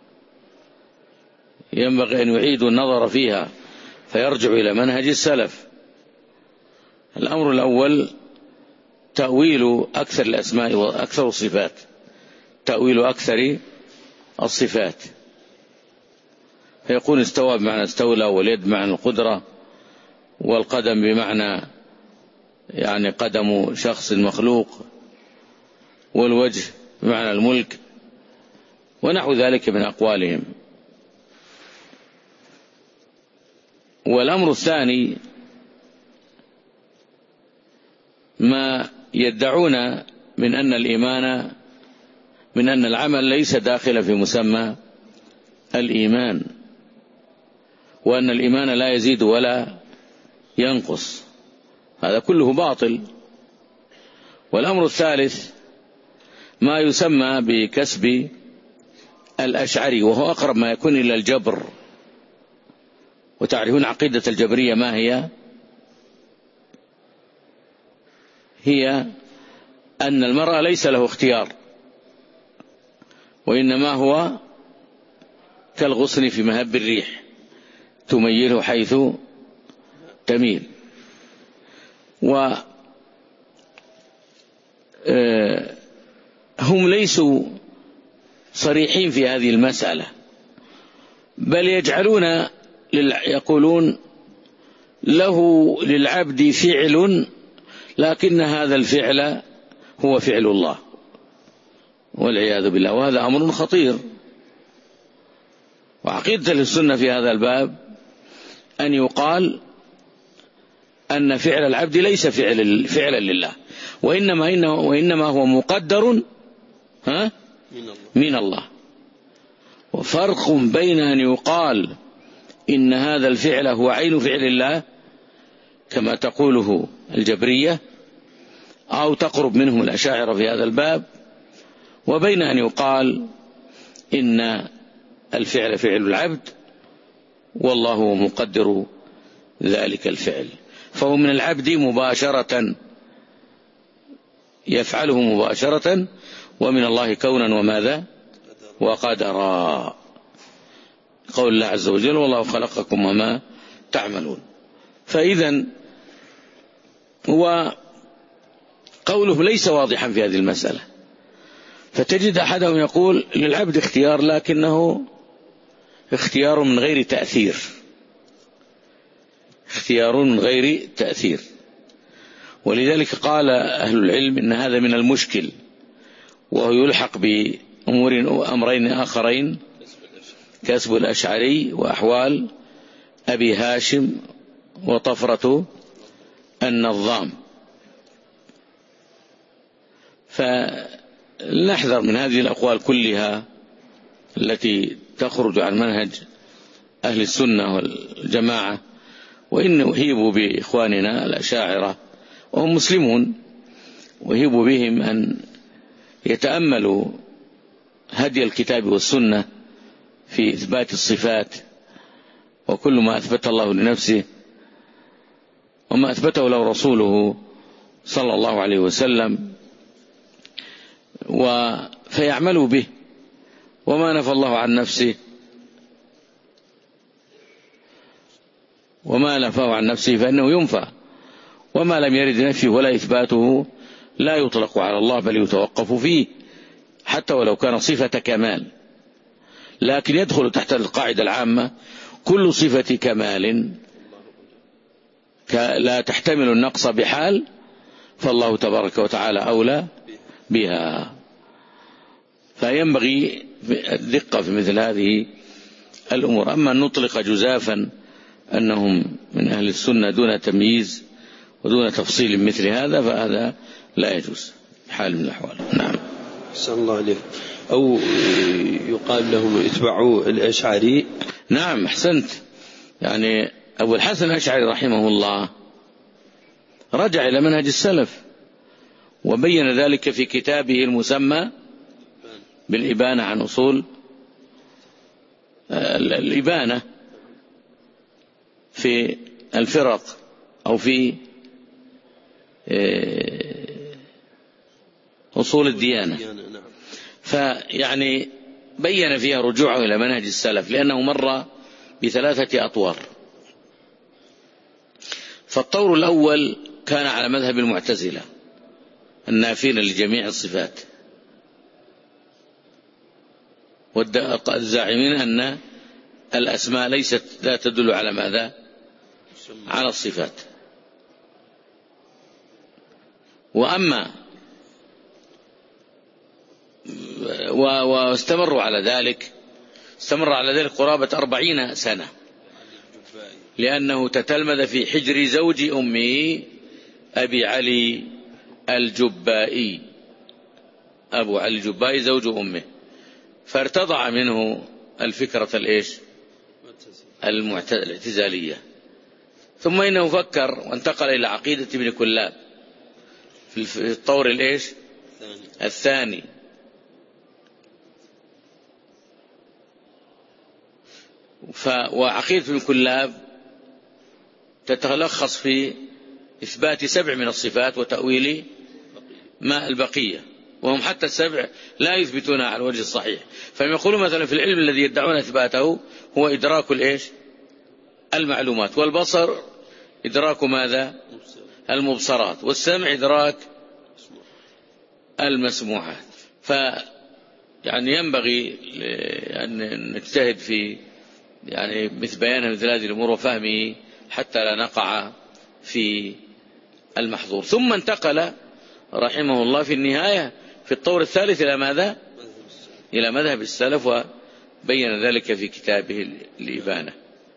ينبغي أن يعيدوا النظر فيها فيرجع إلى منهج السلف. الأمر الأول تأويل أكثر الأسماء وأكثر الصفات، تأويل أكثر الصفات، فيكون استوى بمعنى استولى، واليد بمعنى القدرة، والقدم بمعنى يعني قدم شخص مخلوق، والوجه بمعنى الملك ونحو ذلك من أقوالهم. والأمر الثاني ما يدعون من أن الإيمان من أن العمل ليس داخل في مسمى الإيمان، وأن الإيمان لا يزيد ولا ينقص، هذا كله باطل. والأمر الثالث ما يسمى بكسب الأشعري، وهو أقرب ما يكون إلى الجبر. وتعرفون عقيدة الجبرية ما هي؟ هي أن المرء ليس له اختيار، وإنما هو كالغصن في مهب الريح تميله حيث تميل. وهم ليسوا صريحين في هذه المسألة، بل يجعلون يقولون له للعبد فعل، لكن هذا الفعل هو فعل الله والعياذ بالله، وهذا أمر خطير. وعقيدة السنة في هذا الباب أن يقال أن فعل العبد ليس فعل فعلا لله، وإنما, إنه وإنما هو مقدر ها من الله. وفرق بين أن يقال إن هذا الفعل هو عين فعل الله كما تقوله الجبرية أو تقرب منهم الأشاعرة في هذا الباب، وبين أن يقال إن الفعل فعل العبد والله هو مقدر ذلك الفعل، فهو من العبد مباشرة يفعله مباشرة، ومن الله كونا وماذا وقدرا. قول الله عز وجل والله خلقكم وما تعملون. فإذا هو قوله ليس واضحا في هذه المسألة، فتجد أحدهم يقول للعبد اختيار لكنه اختيار من غير تأثير، اختيار من غير تأثير. ولذلك قال أهل العلم إن هذا من المشكل، وهو يلحق بأمور أمرين آخرين: كسب الأشعري وأحوال أبي هاشم وطفرة النظام. فلنحذر من هذه الأقوال كلها التي تخرج عن منهج أهل السنة والجماعة، وإن أهيبوا بإخواننا الأشاعرة وهم مسلمون، وهيبوا بهم أن يتأملوا هدي الكتاب والسنة في إثبات الصفات، وكل ما أثبت الله لنفسه وما أثبته له رسوله صلى الله عليه وسلم، فيعملوا به. وما نفى الله عن نفسه وما نفاه عن نفسه فإنه ينفى، وما لم يرد نفيه ولا إثباته لا يطلق على الله بل يتوقف فيه، حتى ولو كان صفة كمال. لكن يدخل تحت القاعدة العامة كل صفة كمال لا تحتمل النقص بحال، فالله تبارك وتعالى أولى بها. فينبغي الدقة في مثل هذه الأمور. أما أن نطلق جزافا أنهم من أهل السنة دون تمييز ودون تفصيل مثل هذا فهذا لا يجوز حال من الأحوال. نعم. أحسن الله عليك. أو يقال لهم اتبعوا الأشعري. نعم أحسنت. يعني أبو الحسن الأشعري رحمه الله رجع إلى منهج السلف، وبين ذلك في كتابه المسمى بالإبانة عن أصول الإبانة في الفرق أو في أصول الديانة. فيعني بين فيها رجوعه إلى منهج السلف، لأنه مر بثلاثة أطوار. فالطور الأول كان على مذهب المعتزلة النافين لجميع الصفات، والزاعمين أن الأسماء ليست لا تدل على ماذا؟ على الصفات. وأما واستمروا على ذلك استمر على ذلك قرابة أربعين سنة، لأنه تتلمذ في حجر زوج أمه أبي علي الجبائي، أبو علي الجبائي زوج أمه، فارتضع منه الفكرة الإيش الاعتزالية، ثم إنه فكر وانتقل إلى عقيدة ابن كلاب في الطور الإيش الثاني. وعقيدة ابن كلاب تتلخص في إثبات سبع من الصفات وتأويل ما البقية، وهم حتى السبع لا يثبتونها على الوجه الصحيح. فهم يقولون مثلا في العلم الذي يدعون إثباته هو إدراك الإيش المعلومات، والبصر إدراك ماذا المبصرات، والسمع إدراك المسموعات. فيعني ينبغي أن نجتهد في يعني مثل بيان مثل هذه الأمور وفهمه حتى لا نقع في المحظور. ثم انتقل رحمه الله في النهاية في الطور الثالث إلى ماذا إلى مذهب السلف، وبين ذلك في كتابه الإبانة.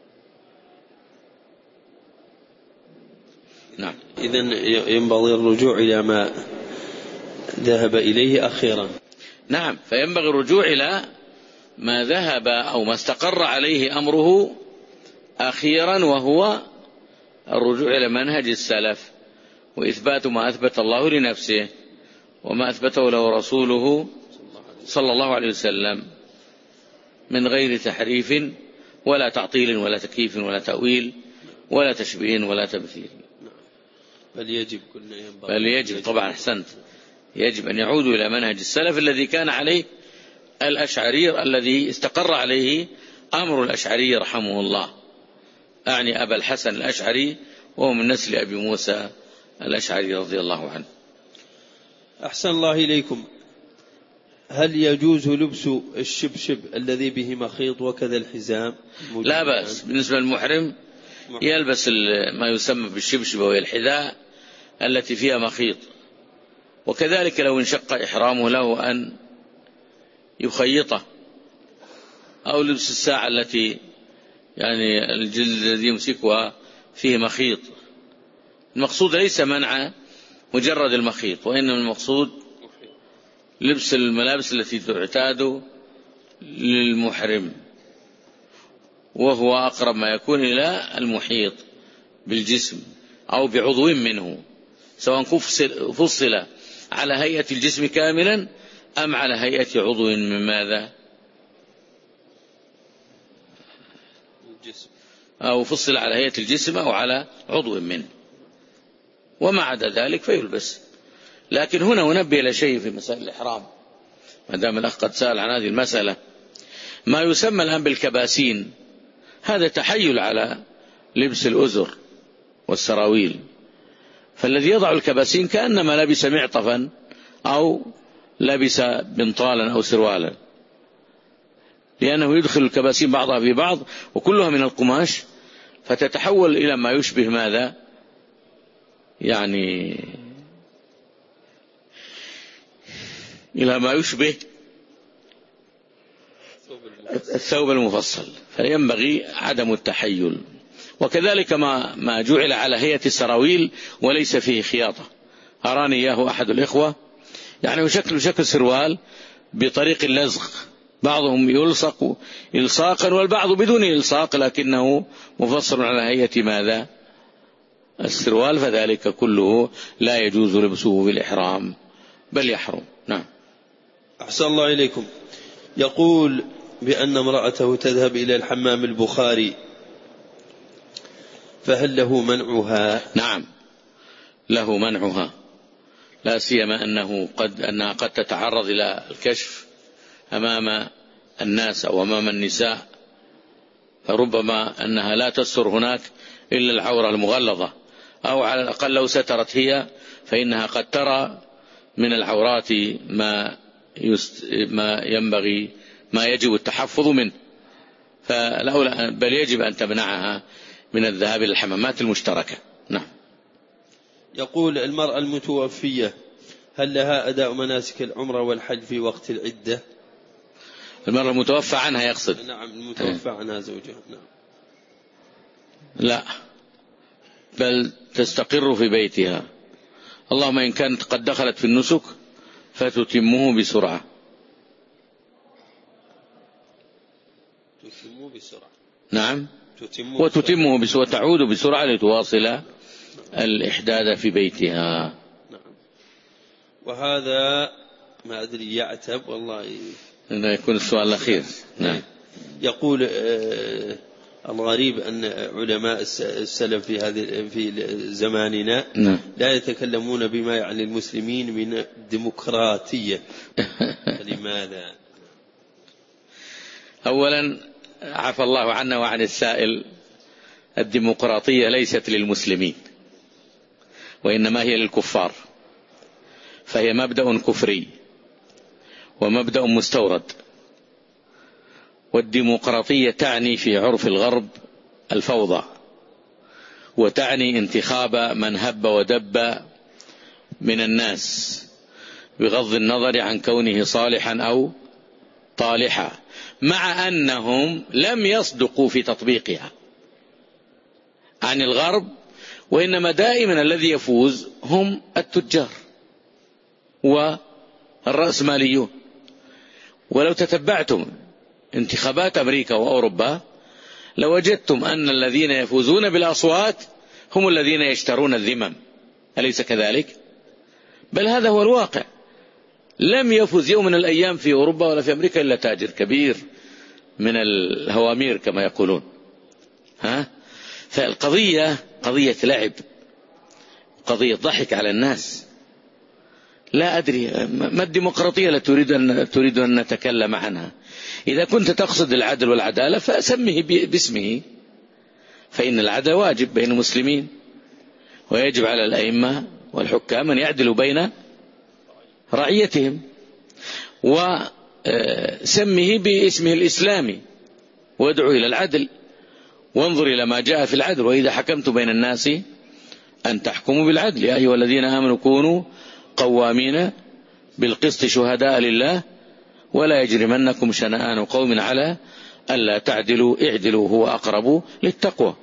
نعم. إذن ينبغي الرجوع إلى ما ذهب إليه أخيرا. نعم، فينبغي الرجوع إلى ما ذهب أو ما استقر عليه أمره أخيرا، وهو الرجوع إلى منهج السلف وإثبات ما أثبت الله لنفسه وما أثبته له رسوله صلى الله عليه وسلم من غير تحريف ولا تعطيل ولا تكييف ولا تأويل ولا تشبيه ولا تمثيل. بل يجب بل يجب طبعا أحسنت، يجب أن يعودوا إلى منهج السلف الذي كان عليه الأشعري، الذي استقر عليه أمر الأشعري رحمه الله، أعني أبا الحسن الأشعري، وهو من نسل أبي موسى الأشعري رضي الله عنه. أحسن الله إليكم. هل يجوز لبس الشبشب الذي به مخيط وكذا الحزام؟ لا بأس. بالنسبة للمحرم يلبس ما يسمى بالشبشب وهي الحذاء التي فيها مخيط، وكذلك لو انشق إحرامه له أن يخيطه، أو لبس الساعة التي يعني الجلد الذي يمسكها فيه مخيط. المقصود ليس منع مجرد المخيط، وإنما المقصود لبس الملابس التي تعتاد للمحرم، وهو أقرب ما يكون إلى المحيط بالجسم أو بعضو منه، سواء فصل على هيئة الجسم كاملا أم على هيئة عضو من ماذا أو فصل على هيئة الجسم أو على عضو منه، وما عدا ذلك فيلبس. لكن هنا ننبه إلى شيء في مسائل الإحرام، ما دام الأخ قد سأل عن هذه المسألة. ما يسمى الآن بالكباسين هذا تحيل على لبس الأزر والسراويل، فالذي يضع الكباسين كأنما لبس معطفا أو لبس بنطالا أو سروالا، لأنه يدخل الكباسين بعضها في بعض وكلها من القماش، فتتحول إلى ما يشبه ماذا يعني إلى ما يشبه الثوب المفصل، فينبغي عدم التحيل. وكذلك ما ما جعل على هيئة السراويل وليس فيه خياطة. أراني إياه أحد الإخوة يعني شكل شكل سروال بطريق اللزق، بعضهم يلصق إلصاقا والبعض بدون إلصاق لكنه مفصل على هيئة ماذا السروال، فذلك كله لا يجوز لبسه بالإحرام بل يحرم. نعم. أحسن الله إليكم. يقول بأن امرأته تذهب إلى الحمام البخاري، فهل له منعها؟ نعم له منعها، لا سيما أنه قد أنها قد تتعرض إلى الكشف أمام الناس أو أمام النساء، فربما أنها لا تستر هناك إلا العورة المغلظة، أو على الأقل لو سترت هي فإنها قد ترى من العورات ما يست... ما ينبغي ما يجب التحفظ منه، فالأولى بل يجب أن تمنعها من الذهاب إلى الحمامات المشتركة. نعم. يقول المرأة المتوفية هل لها أداء مناسك العمرة والحج في وقت العدة؟ المرأة المتوفى عنها يقصد. نعم المتوفى عنها زوجها. نعم. لا بل تستقر في بيتها، اللهم إن كانت قد دخلت في النسك فتتمه بسرعة. تتمه بسرعة. نعم وتتمه بسرعة وتعود بسرعة لتواصل الإحداث في بيتها. نعم. وهذا ما أدري يعتب والله إنه يكون السؤال الأخير. نعم. يقول آه الغريب أن علماء السلف في هذه في زماننا نعم. لا يتكلمون بما يعني المسلمين من الديمقراطية. لماذا؟ أولا عفى الله عنا وعن السائل، الديمقراطية ليست للمسلمين وإنما هي للكفار، فهي مبدأ كفري ومبدأ مستورد. والديمقراطية تعني في عرف الغرب الفوضى، وتعني انتخاب من هب ودب من الناس بغض النظر عن كونه صالحا أو طالحا، مع أنهم لم يصدقوا في تطبيقها عن الغرب، وإنما دائما الذي يفوز هم التجار والرأسماليون. ولو تتبعتم انتخابات أمريكا وأوروبا لوجدتم أن الذين يفوزون بالأصوات هم الذين يشترون الذمم، أليس كذلك؟ بل هذا هو الواقع. لم يفوز يوم من الأيام في أوروبا ولا في أمريكا إلا تاجر كبير من الهوامير كما يقولون. ها؟ فالقضية قضية لعب، قضية ضحك على الناس. لا أدري ما الديمقراطية التي تريد أن تريد أن نتكلم عنها. إذا كنت تقصد العدل والعدالة فسمه باسمه، فإن العدل واجب بين المسلمين، ويجب على الأئمة والحكام أن يعدلوا بين رعيتهم، وسمه باسمه الإسلامي وادعو إلى العدل، وانظر إلى ما جاء في العدل: وإذا حكمتم بين الناس أن تحكموا بالعدل يا أيها الذين آمنوا كونوا قوامين بالقسط شهداء لله ولا يجرمنكم شنآن قوم على ألا تعدلوا اعدلوا هو أقرب للتقوى.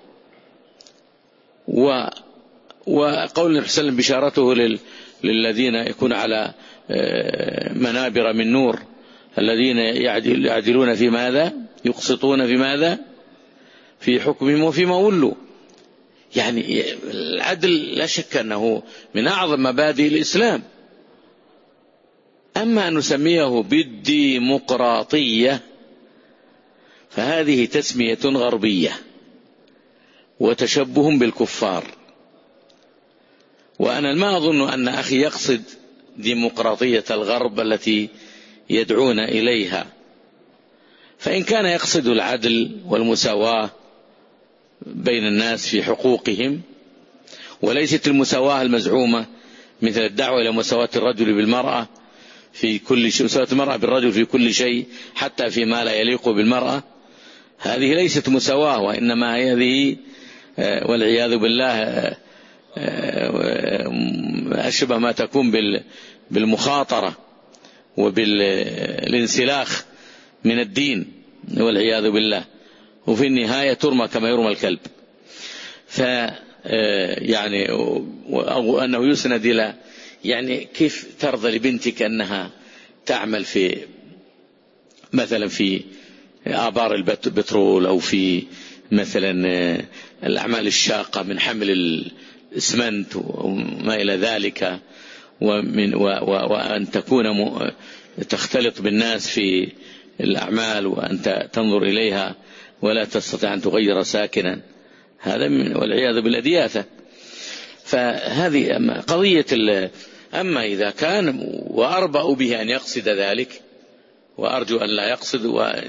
و وقول النبي صلى الله عليه وسلم بشارته لل... للذين يكون على منابر من نور، الذين يعدل... يعدلون في ماذا؟ يقسطون في ماذا؟ في حكمهم وفيما ولوا. يعني العدل لا شك أنه من أعظم مبادئ الإسلام. أما أن نسميه بالديمقراطية فهذه تسمية غربية وتشبه بالكفار. وأنا ما أظن أن أخي يقصد ديمقراطية الغرب التي يدعون إليها، فإن كان يقصد العدل والمساواة بين الناس في حقوقهم، وليست المساواة المزعومة مثل الدعوة إلى مساواة الرجل بالمرأة في كل شيء، مساواة المرأة بالرجل في كل شيء حتى فيما لا يليق بالمرأة، هذه ليست مساواة، وإنما هذه والعياذ بالله أشبه ما تكون بالمخاطرة وبالانسلاخ من الدين والعياذ بالله، وفي النهاية ترمى كما يرمى الكلب. ف يعني أو أنه يسند إلى يعني كيف ترضى لبنتك أنها تعمل في مثلا في آبار البترول أو في مثلا الأعمال الشاقة من حمل الإسمنت وما إلى ذلك، ومن وأن تكون تختلط بالناس في الأعمال وأنت تنظر إليها ولا تستطيع أن تغير ساكنا، هذا من والعياذ بالله. فهذه قضية. أما إذا كان وأربأ به أن يقصد ذلك، وأرجو أن لا يقصد،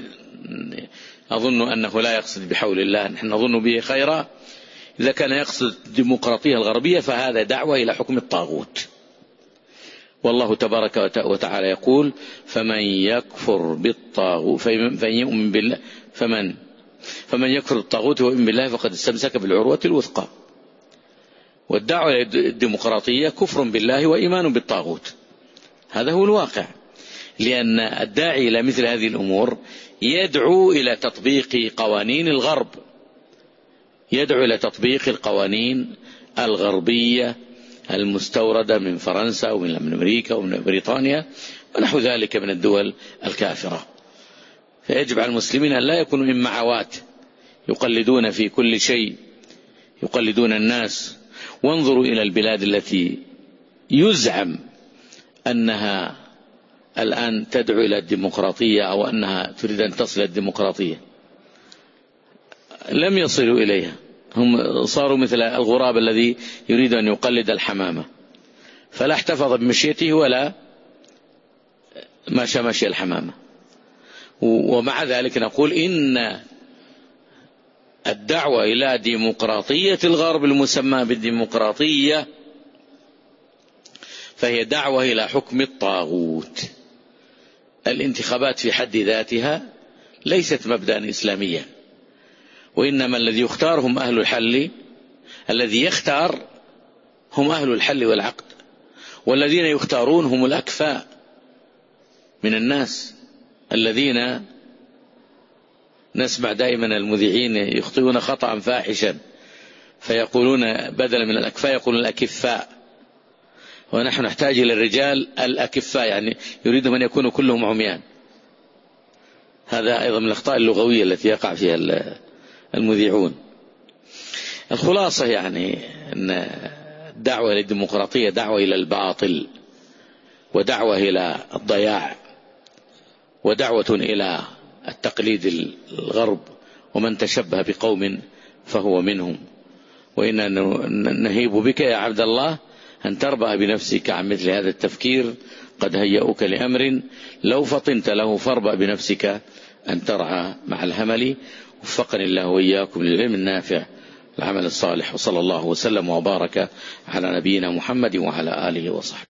وأظن أنه لا يقصد بحول الله، نحن نظن به خيرا. إذا كان يقصد الديمقراطية الغربية فهذا دعوة إلى حكم الطاغوت، والله تبارك وتعالى يقول: فمن يكفر بالطاغوت فيؤمن بالله فمن فمن يكفر بالطاغوت ويؤمن بالله فقد استمسك بالعروة الوثقى. والدعوة إلى الديمقراطية كفر بالله وإيمان بالطاغوت، هذا هو الواقع. لأن الداعي إلى مثل هذه الأمور يدعو إلى تطبيق قوانين الغرب، يدعو إلى تطبيق القوانين الغربية المستوردة من فرنسا أو من أمريكا أو من بريطانيا ونحو ذلك من الدول الكافرة. فيجب على المسلمين أن لا يكونوا إمعوات يقلدون في كل شيء، يقلدون الناس. وانظروا إلى البلاد التي يزعم أنها الآن تدعو إلى الديمقراطية أو أنها تريد أن تصل الديمقراطية، لم يصلوا إليها. هم صاروا مثل الغراب الذي يريد أن يقلد الحمامة، فلا احتفظ بمشيته ولا مشى مشي الحمامة. ومع ذلك نقول إن الدعوة إلى ديمقراطية الغرب المسمى بالديمقراطية فهي دعوة إلى حكم الطاغوت. الانتخابات في حد ذاتها ليست مبدأ إسلاميا، وإنما الذي يختار هم أهل الحل، الذي يختار هم أهل الحل والعقد، والذين يختارون هم الأكفاء من الناس الذين نسمع دائما المذيعين يخطئون خطأ فاحشا فيقولون بدلا من الأكفاء يقولون الأكفاء، ونحن نحتاج إلى الرجال الأكفاء، يعني يريدهم أن يكونوا كلهم عميان. هذا أيضا من الأخطاء اللغوية التي يقع فيها المذيعون. الخلاصة يعني أن الدعوة للديمقراطية دعوة إلى الباطل، ودعوة إلى الضياع، ودعوة إلى التقليد الغرب، ومن تشبه بقوم فهو منهم. وإن نهيب بك يا عبد الله أن تربأ بنفسك عن مثل هذا التفكير، قد هيئوك لأمر لو فطنت له فاربأ بنفسك أن ترعى مع الهمل. وفقني الله وإياكم للعلم النافع العمل الصالح، وصلى الله وسلم وبارك على نبينا محمد وعلى آله وصحبه.